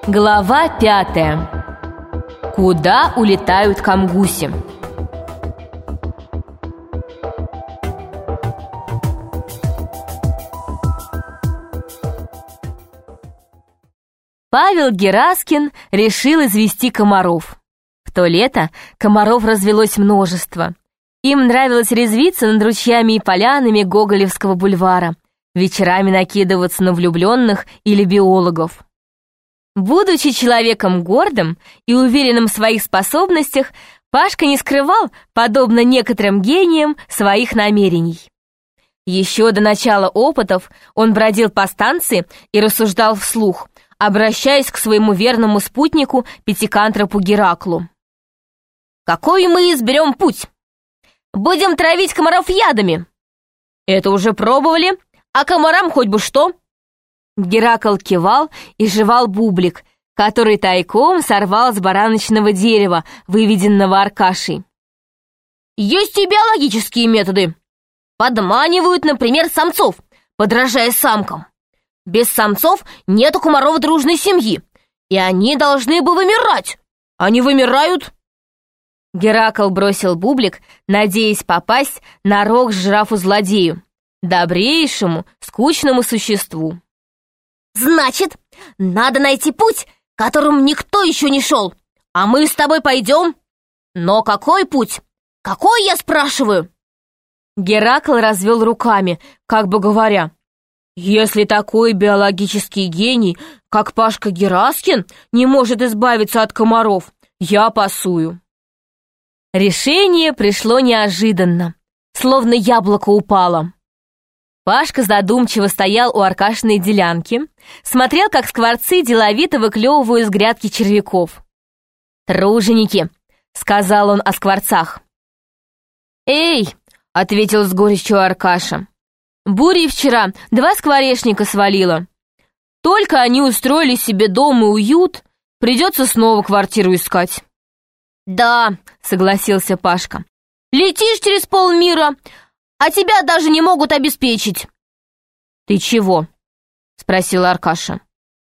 Глава 5. Куда улетают камгуси? Павел Гераскин решил извести комаров. В то лето комаров развелось множество. Им нравилось резвиться над ручьями и полянами Гоголевского бульвара, вечерами накидываться на влюбленных или биологов. Будучи человеком гордым и уверенным в своих способностях, Пашка не скрывал, подобно некоторым гениям, своих намерений. Еще до начала опытов он бродил по станции и рассуждал вслух, обращаясь к своему верному спутнику Пятикантропу Гераклу. «Какой мы изберем путь? Будем травить комаров ядами. Это уже пробовали, а комарам хоть бы что». Геракл кивал и жевал бублик, который тайком сорвал с бараночного дерева, выведенного Аркашей. «Есть и биологические методы. Подманивают, например, самцов, подражая самкам. Без самцов нет у комаров дружной семьи, и они должны бы вымирать. Они вымирают». Геракл бросил бублик, надеясь попасть на рог жирафу-злодею, добрейшему, скучному существу. «Значит, надо найти путь, которым никто еще не шел, а мы с тобой пойдем. Но какой путь? Какой, я спрашиваю?» Геракл развел руками, как бы говоря: «Если такой биологический гений, как Пашка Гераскин, не может избавиться от комаров, я пасую». Решение пришло неожиданно, словно яблоко упало. Пашка задумчиво стоял у Аркашиной делянки, смотрел, как скворцы деловито выклевывают из грядки червяков. «Труженики!» — сказал он о скворцах. «Эй!» — ответил с горечью Аркаша. «Бурей вчера 2 скворечника свалило. Только они устроили себе дом и уют, придется снова квартиру искать». «Да», — согласился Пашка, — «летишь через полмира, а тебя даже не могут обеспечить». «Ты чего?» — спросил Аркаша.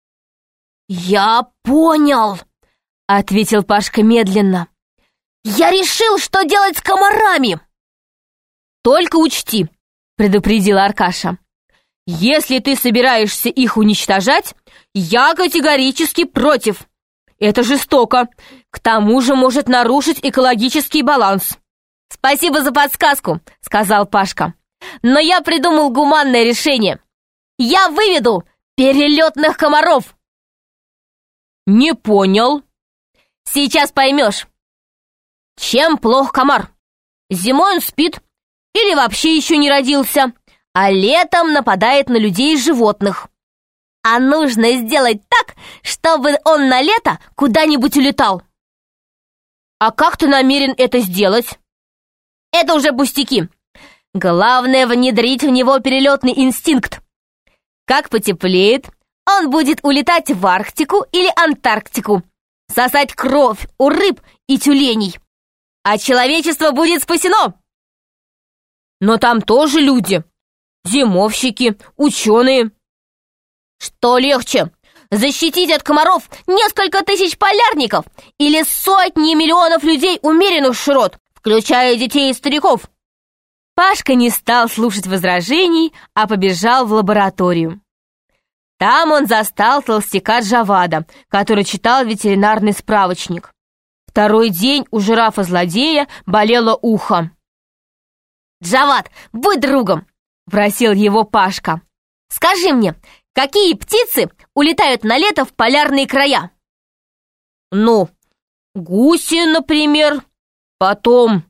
«Я понял», — ответил Пашка медленно. «Я решил, что делать с комарами». «Только учти», — предупредил Аркаша, — «если ты собираешься их уничтожать, я категорически против. Это жестоко, к тому же может нарушить экологический баланс». «Спасибо за подсказку», — сказал Пашка. «Но я придумал гуманное решение. Я выведу перелетных комаров». «Не понял». «Сейчас поймешь. Чем плох комар? Зимой он спит или вообще еще не родился, а летом нападает на людей и животных. А нужно сделать так, чтобы он на лето куда-нибудь улетал». «А как ты намерен это сделать?» «Это уже пустяки. Главное — внедрить в него перелетный инстинкт. Как потеплеет, он будет улетать в Арктику или Антарктику, сосать кровь у рыб и тюленей. А человечество будет спасено». «Но там тоже люди. Зимовщики, ученые». «Что легче? Защитить от комаров несколько тысяч полярников или сотни миллионов людей умеренных широт, включая детей и стариков?» Пашка не стал слушать возражений, а побежал в лабораторию. Там он застал толстяка Джавада, который читал ветеринарный справочник. Второй день у жирафа-злодея болело ухо. «Джавад, будь другом!» — просил его Пашка. «Скажи мне, какие птицы улетают на лето в полярные края?» «Ну, гуси, например. Потом...»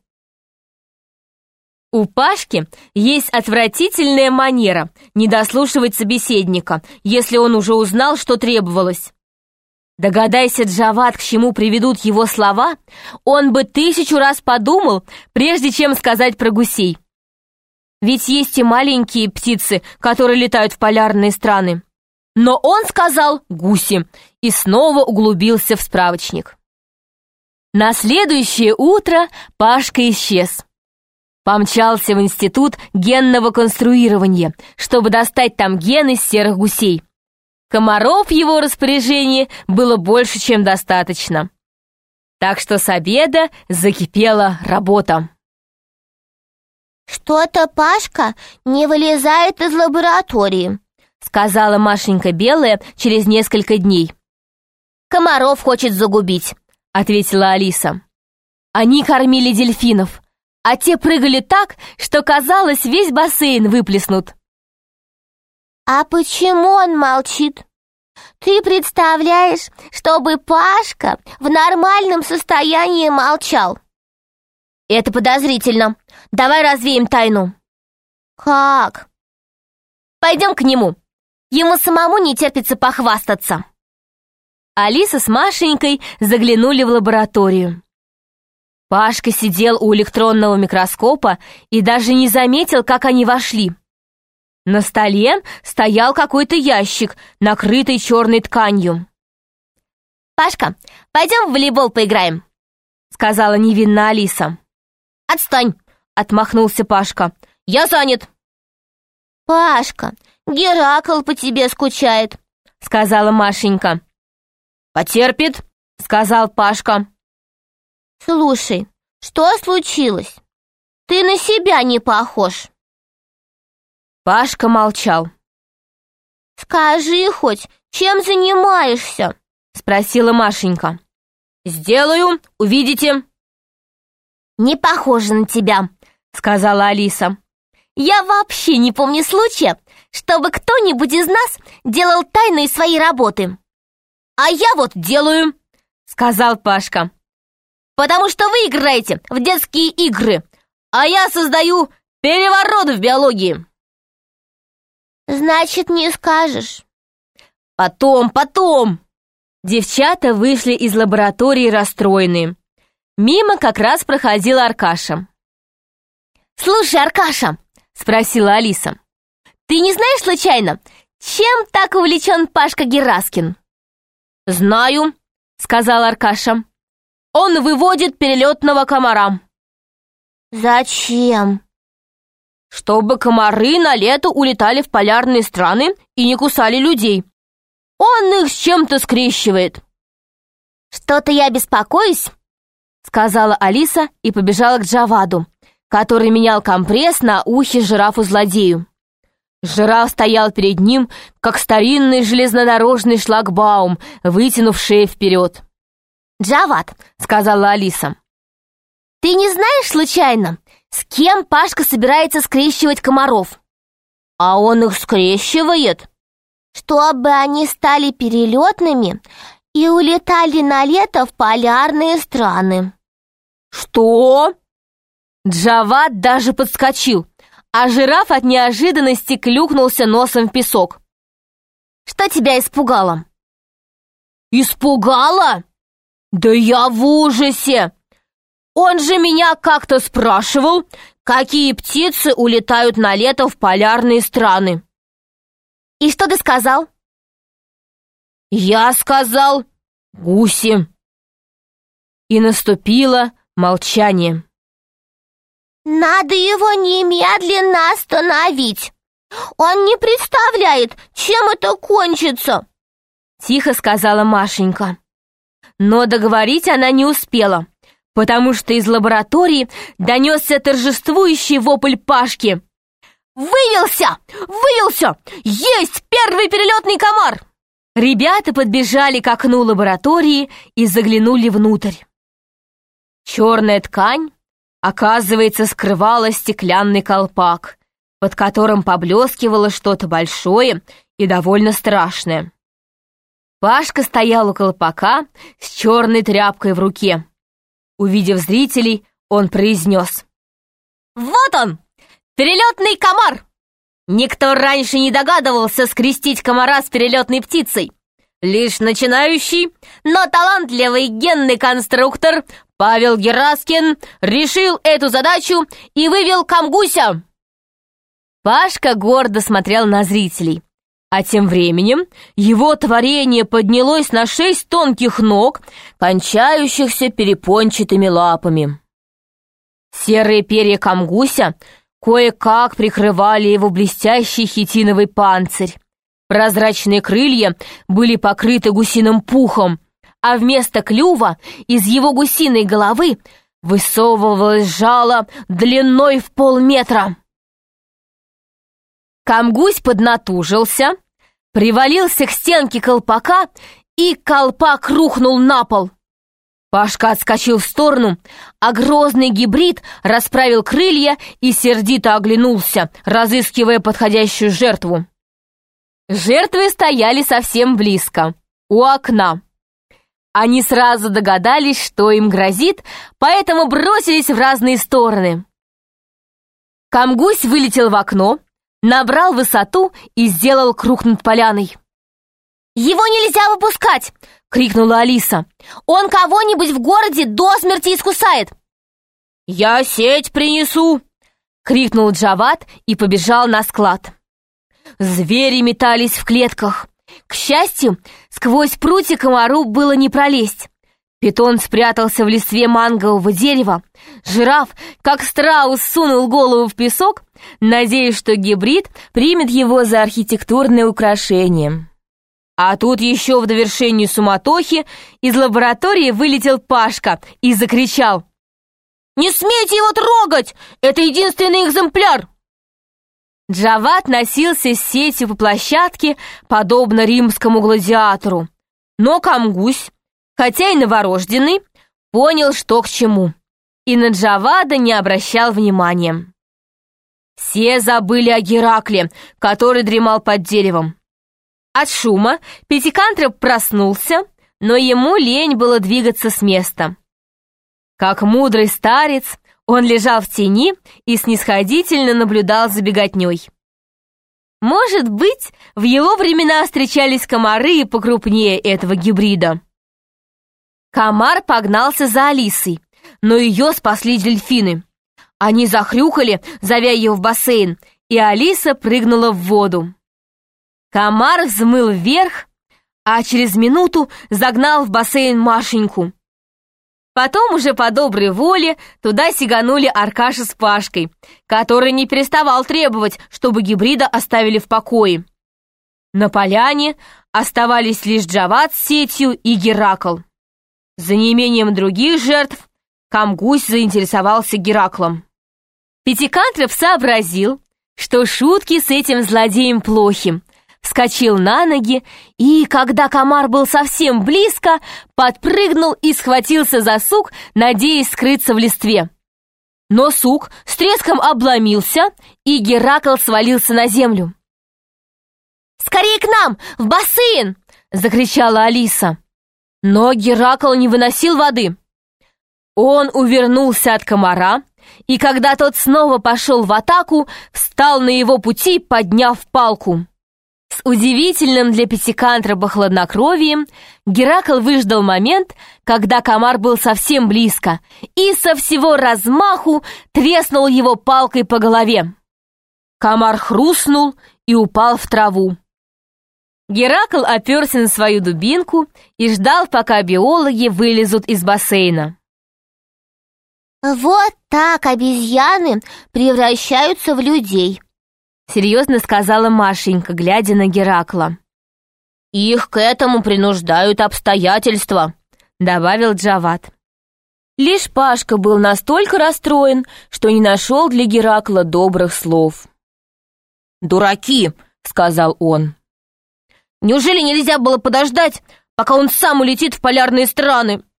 У Пашки есть отвратительная манера не дослушивать собеседника, если он уже узнал, что требовалось. Догадайся, Джавад, к чему приведут его слова, он бы 1000 раз подумал, прежде чем сказать про гусей. Ведь есть и маленькие птицы, которые летают в полярные страны. Но он сказал «гуси» и снова углубился в справочник. На следующее утро Пашка исчез. Помчался в институт генного конструирования, чтобы достать там гены серых гусей. Комаров в его распоряжении было больше, чем достаточно. Так что с обеда закипела работа. «Что-то Пашка не вылезает из лаборатории», сказала Машенька Белая через несколько дней. «Комаров хочет загубить», ответила Алиса. Они кормили дельфинов, а те прыгали так, что казалось, весь бассейн выплеснут. «А почему он молчит? Ты представляешь, чтобы Пашка в нормальном состоянии молчал?» «Это подозрительно. Давай развеем тайну». «Как?» «Пойдем к нему. Ему самому не терпится похвастаться». Алиса с Машенькой заглянули в лабораторию. Пашка сидел у электронного микроскопа и даже не заметил, как они вошли. На столе стоял какой-то ящик, накрытый черной тканью. «Пашка, пойдем в волейбол поиграем», сказала невинно Алиса. «Отстань», отмахнулся Пашка. «Я занят». «Пашка, Геракл по тебе скучает», сказала Машенька. «Потерпит», сказал Пашка. «Слушай, что случилось? Ты на себя не похож». Пашка молчал. «Скажи хоть, чем занимаешься?» спросила Машенька. «Сделаю, увидите». «Не похоже на тебя», сказала Алиса. «Я вообще не помню случая, чтобы кто-нибудь из нас делал тайные свои работы». «А я вот делаю», сказал Пашка. «Потому что вы играете в детские игры, а я создаю переворот в биологии». «Значит, не скажешь». Потом. Девчата вышли из лаборатории расстроенные. Мимо как раз проходила Аркаша. «Слушай, Аркаша», — спросила Алиса, «ты не знаешь случайно, чем так увлечен Пашка Гераскин?» «Знаю», — сказал Аркаша. «Он выводит перелетного комара». «Зачем?» «Чтобы комары на лето улетали в полярные страны и не кусали людей. Он их с чем-то скрещивает». «Что-то я беспокоюсь», — сказала Алиса и побежала к Джаваду, который менял компресс на ухе жирафу-злодею. Жираф стоял перед ним, как старинный железнодорожный шлагбаум, вытянув шею вперед. «Джавад», — сказала Алиса, — «ты не знаешь случайно, с кем Пашка собирается скрещивать комаров?» «А он их скрещивает?» «Чтобы они стали перелетными и улетали на лето в полярные страны». «Что?» Джавад даже подскочил, а жираф от неожиданности клюкнулся носом в песок. «Что тебя испугало?» «Испугало? Да я в ужасе! Он же меня как-то спрашивал, какие птицы улетают на лето в полярные страны». «И что ты сказал?» «Я сказал: гуси». И наступило молчание. «Надо его немедленно остановить. Он не представляет, чем это кончится», — тихо сказала Машенька. Но договорить она не успела, потому что из лаборатории донесся торжествующий вопль Пашки. «Вывелся! Вывелся! Есть первый перелетный комар!» Ребята подбежали к окну лаборатории и заглянули внутрь. Черная ткань, оказывается, скрывала стеклянный колпак, под которым поблескивало что-то большое и довольно страшное. Пашка стоял у колпака с черной тряпкой в руке. Увидев зрителей, он произнес: «Вот он! Перелетный комар! Никто раньше не догадывался скрестить комара с перелетной птицей. Лишь начинающий, но талантливый генный конструктор Павел Гераскин решил эту задачу и вывел камгуся». Пашка гордо смотрел на зрителей, а тем временем его творение поднялось на 6 тонких ног, кончающихся перепончатыми лапами. Серые перья камгуся кое-как прикрывали его блестящий хитиновый панцирь, Прозрачные крылья были покрыты гусиным пухом, а вместо клюва из его гусиной головы высовывалось жало длиной в полметра. Камгусь поднатужился, привалился к стенке колпака, и колпак рухнул на пол. Пашка отскочил в сторону, а грозный гибрид расправил крылья и сердито оглянулся, разыскивая подходящую жертву. Жертвы стояли совсем близко, у окна. Они сразу догадались, что им грозит, поэтому бросились в разные стороны. Камгусь вылетел в окно, набрал высоту и сделал круг над поляной. «Его нельзя выпускать!» — крикнула Алиса. «Он кого-нибудь в городе до смерти искусает!» «Я сеть принесу!» — крикнул Джават и побежал на склад. Звери метались в клетках. К счастью, сквозь прутья комару было не пролезть. Питон спрятался в листве мангового дерева. Жираф, как страус, сунул голову в песок, надеясь, что гибрид примет его за архитектурное украшение. А тут еще в довершении суматохи из лаборатории вылетел Пашка и закричал: «Не смейте его трогать! Это единственный экземпляр!» Джават носился с сетью по площадке, подобно римскому гладиатору. Но Камгусь, хотя и новорожденный, понял, что к чему, и на Джавада не обращал внимания. Все забыли о Геракле, который дремал под деревом. От шума Пятикантроп проснулся, но ему лень было двигаться с места. Как мудрый старец, он лежал в тени и снисходительно наблюдал за беготней. Может быть, в его времена встречались комары покрупнее этого гибрида. Комар погнался за Алисой, но ее спасли дельфины. Они захрюкали, зовя ее в бассейн, и Алиса прыгнула в воду. Комар взмыл вверх, а через минуту загнал в бассейн Машеньку. Потом уже по доброй воле туда сиганули Аркаша с Пашкой, который не переставал требовать, чтобы гибрида оставили в покое. На поляне оставались лишь Джават с сетью и Геракл. За неимением других жертв Камгусь заинтересовался Гераклом. Пятикантроп сообразил, что шутки с этим злодеем плохи, вскочил на ноги и, когда комар был совсем близко, подпрыгнул и схватился за сук, надеясь скрыться в листве. Но сук с треском обломился, и Геракл свалился на землю. «Скорее к нам, в бассейн!» — закричала Алиса. Но Геракл не выносил воды. Он увернулся от комара, и когда тот снова пошел в атаку, встал на его пути, подняв палку. С удивительным для Пятикантропа хладнокровием Геракл выждал момент, когда комар был совсем близко, и со всего размаху треснул его палкой по голове. Комар хрустнул и упал в траву. Геракл оперся на свою дубинку и ждал, пока биологи вылезут из бассейна. «Вот так обезьяны превращаются в людей», — серьезно сказала Машенька, глядя на Геракла. «Их к этому принуждают обстоятельства», — добавил Джават. Лишь Пашка был настолько расстроен, что не нашел для Геракла добрых слов. «Дураки», — сказал он. «Неужели нельзя было подождать, пока он сам улетит в полярные страны?